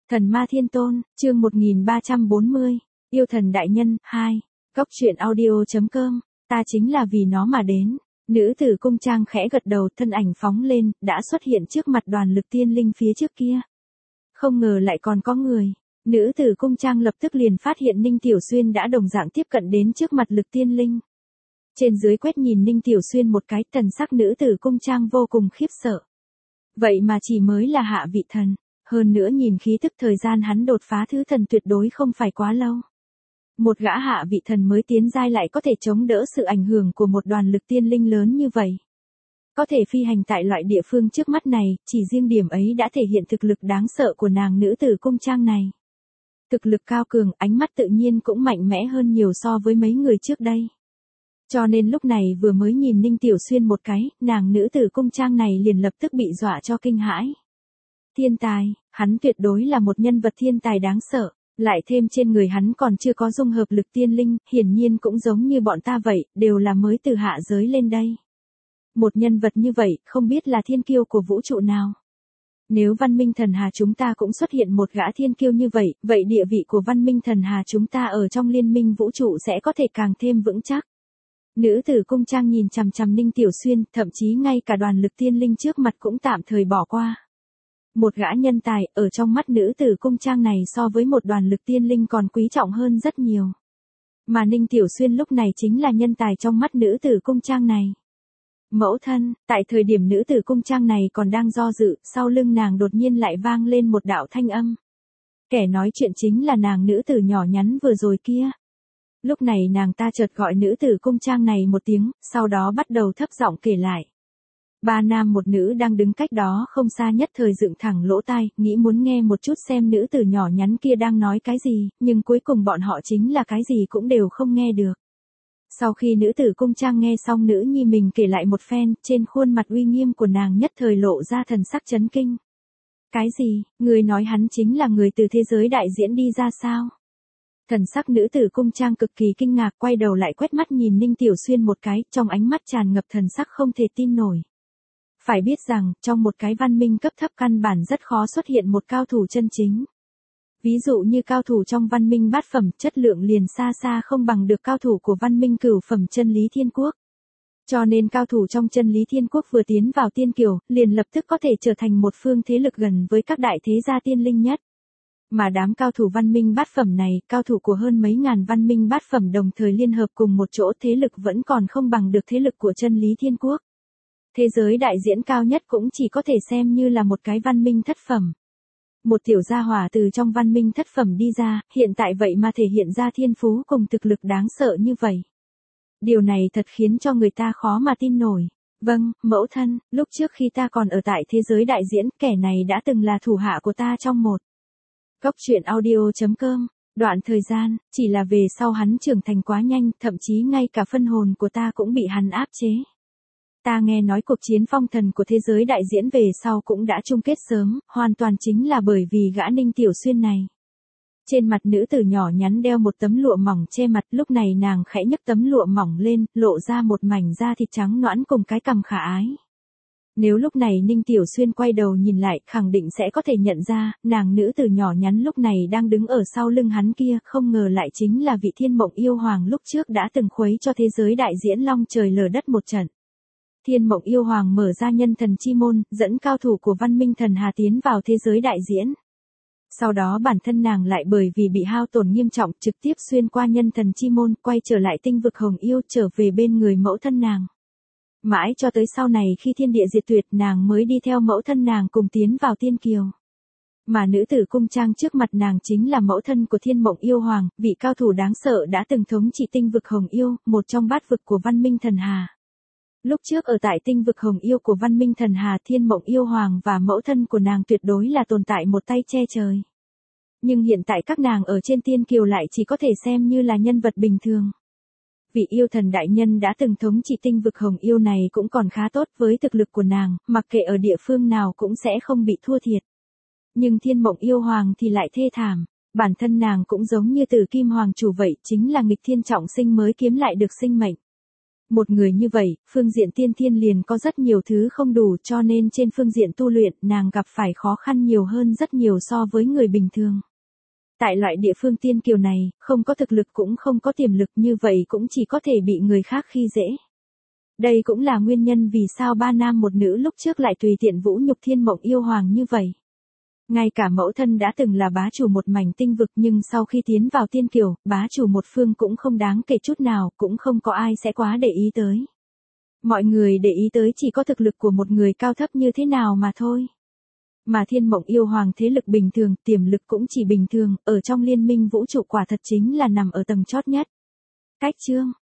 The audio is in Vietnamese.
Thần Ma Thiên Tôn, chương 1340, Yêu Thần Đại Nhân, 2, Góc truyện audio.com, ta chính là vì nó mà đến. Nữ tử cung trang khẽ gật đầu, thân ảnh phóng lên, đã xuất hiện trước mặt đoàn lực tiên linh phía trước kia. Không ngờ lại còn có người. Nữ tử cung trang lập tức liền phát hiện Ninh Tiểu Xuyên đã đồng dạng tiếp cận đến trước mặt lực tiên linh. Trên dưới quét nhìn Ninh Tiểu Xuyên một cái, thần sắc nữ tử cung trang vô cùng khiếp sợ. Vậy mà chỉ mới là hạ vị thần. Hơn nữa nhìn khí tức thời gian hắn đột phá thứ thần tuyệt đối không phải quá lâu. Một gã hạ vị thần mới tiến giai lại có thể chống đỡ sự ảnh hưởng của một đoàn lực tiên linh lớn như vậy. Có thể phi hành tại loại địa phương trước mắt này, chỉ riêng điểm ấy đã thể hiện thực lực đáng sợ của nàng nữ tử cung trang này. Thực lực cao cường, ánh mắt tự nhiên cũng mạnh mẽ hơn nhiều so với mấy người trước đây. Cho nên lúc này vừa mới nhìn Ninh Tiểu Xuyên một cái, nàng nữ tử cung trang này liền lập tức bị dọa cho kinh hãi. Thiên tài, hắn tuyệt đối là một nhân vật thiên tài đáng sợ, lại thêm trên người hắn còn chưa có dung hợp lực tiên linh, hiển nhiên cũng giống như bọn ta vậy, đều là mới từ hạ giới lên đây. Một nhân vật như vậy, không biết là thiên kiêu của vũ trụ nào. Nếu văn minh thần hà chúng ta cũng xuất hiện một gã thiên kiêu như vậy, vậy địa vị của văn minh thần hà chúng ta ở trong liên minh vũ trụ sẽ có thể càng thêm vững chắc. Nữ tử cung trang nhìn chằm chằm Ninh Tiểu Xuyên, thậm chí ngay cả đoàn lực tiên linh trước mặt cũng tạm thời bỏ qua. Một gã nhân tài, ở trong mắt nữ tử cung trang này so với một đoàn lực tiên linh còn quý trọng hơn rất nhiều. Mà Ninh Tiểu Xuyên lúc này chính là nhân tài trong mắt nữ tử cung trang này. Mẫu thân, tại thời điểm nữ tử cung trang này còn đang do dự, sau lưng nàng đột nhiên lại vang lên một đạo thanh âm. Kẻ nói chuyện chính là nàng nữ tử nhỏ nhắn vừa rồi kia. Lúc này nàng ta chợt gọi nữ tử cung trang này một tiếng, sau đó bắt đầu thấp giọng kể lại. Ba nam một nữ đang đứng cách đó không xa, nhất thời dựng thẳng lỗ tai, nghĩ muốn nghe một chút xem nữ tử nhỏ nhắn kia đang nói cái gì, nhưng cuối cùng bọn họ chính là cái gì cũng đều không nghe được. Sau khi nữ tử cung trang nghe xong nữ nhi mình kể lại một phen, trên khuôn mặt uy nghiêm của nàng nhất thời lộ ra thần sắc chấn kinh. Cái gì, người nói hắn chính là người từ thế giới đại diễn đi ra sao? Thần sắc nữ tử cung trang cực kỳ kinh ngạc, quay đầu lại quét mắt nhìn Ninh Tiểu Xuyên một cái, trong ánh mắt tràn ngập thần sắc không thể tin nổi. Phải biết rằng, trong một cái văn minh cấp thấp căn bản rất khó xuất hiện một cao thủ chân chính. Ví dụ như cao thủ trong văn minh bát phẩm, chất lượng liền xa xa không bằng được cao thủ của văn minh cửu phẩm chân lý thiên quốc. Cho nên cao thủ trong chân lý thiên quốc vừa tiến vào tiên kiều, liền lập tức có thể trở thành một phương thế lực gần với các đại thế gia tiên linh nhất. Mà đám cao thủ văn minh bát phẩm này, cao thủ của hơn mấy ngàn văn minh bát phẩm đồng thời liên hợp cùng một chỗ, thế lực vẫn còn không bằng được thế lực của chân lý thiên quốc. Thế giới đại diễn cao nhất cũng chỉ có thể xem như là một cái văn minh thất phẩm. Một tiểu gia hỏa từ trong văn minh thất phẩm đi ra, hiện tại vậy mà thể hiện ra thiên phú cùng thực lực đáng sợ như vậy. Điều này thật khiến cho người ta khó mà tin nổi. Vâng, mẫu thân, lúc trước khi ta còn ở tại thế giới đại diễn, kẻ này đã từng là thủ hạ của ta trong một. Góc truyện audio.com, đoạn thời gian, chỉ là về sau hắn trưởng thành quá nhanh, thậm chí ngay cả phân hồn của ta cũng bị hắn áp chế. Ta nghe nói cuộc chiến phong thần của thế giới đại diễn về sau cũng đã chung kết sớm, hoàn toàn chính là bởi vì gã Ninh Tiểu Xuyên này. Trên mặt nữ tử nhỏ nhắn đeo một tấm lụa mỏng che mặt, lúc này nàng khẽ nhấc tấm lụa mỏng lên, lộ ra một mảnh da thịt trắng nõn cùng cái cằm khả ái. Nếu lúc này Ninh Tiểu Xuyên quay đầu nhìn lại, khẳng định sẽ có thể nhận ra, nàng nữ tử nhỏ nhắn lúc này đang đứng ở sau lưng hắn kia, không ngờ lại chính là vị Thiên Mộng Yêu Hoàng lúc trước đã từng khuấy cho thế giới đại diễn long trời lở đất một trận. Thiên Mộng Yêu Hoàng mở ra nhân thần chi môn, dẫn cao thủ của văn minh thần hà tiến vào thế giới đại diễn. Sau đó bản thân nàng lại bởi vì bị hao tổn nghiêm trọng, trực tiếp xuyên qua nhân thần chi môn, quay trở lại tinh vực Hồng Yêu, trở về bên người mẫu thân nàng. Mãi cho tới sau này khi thiên địa diệt tuyệt, nàng mới đi theo mẫu thân nàng cùng tiến vào tiên kiều. Mà nữ tử cung trang trước mặt nàng chính là mẫu thân của Thiên Mộng Yêu Hoàng, vị cao thủ đáng sợ đã từng thống trị tinh vực Hồng Yêu, một trong bát vực của văn minh thần hà. Lúc trước ở tại tinh vực Hồng Yêu của văn minh thần hà, Thiên Mộng Yêu Hoàng và mẫu thân của nàng tuyệt đối là tồn tại một tay che trời. Nhưng hiện tại các nàng ở trên tiên kiều lại chỉ có thể xem như là nhân vật bình thường. Vị yêu thần đại nhân đã từng thống trị tinh vực Hồng Yêu này cũng còn khá tốt, với thực lực của nàng, mặc kệ ở địa phương nào cũng sẽ không bị thua thiệt. Nhưng Thiên Mộng Yêu Hoàng thì lại thê thảm, bản thân nàng cũng giống như Tử Kim Hoàng chủ vậy, chính là nghịch thiên trọng sinh mới kiếm lại được sinh mệnh. Một người như vậy, phương diện tiên thiên liền có rất nhiều thứ không đủ cho nên trên phương diện tu luyện nàng gặp phải khó khăn nhiều hơn rất nhiều so với người bình thường. Tại loại địa phương tiên kiều này, không có thực lực cũng không có tiềm lực như vậy cũng chỉ có thể bị người khác khi dễ. Đây cũng là nguyên nhân vì sao ba nam một nữ lúc trước lại tùy tiện vũ nhục Thiên Mộng Yêu Hoàng như vậy. Ngay cả mẫu thân đã từng là bá chủ một mảnh tinh vực nhưng sau khi tiến vào tiên kiều, bá chủ một phương cũng không đáng kể chút nào, cũng không có ai sẽ quá để ý tới. Mọi người để ý tới chỉ có thực lực của một người cao thấp như thế nào mà thôi. Mà Thiên Mộng Yêu Hoàng thế lực bình thường, tiềm lực cũng chỉ bình thường, ở trong liên minh vũ trụ quả thật chính là nằm ở tầng chót nhất. Cách chương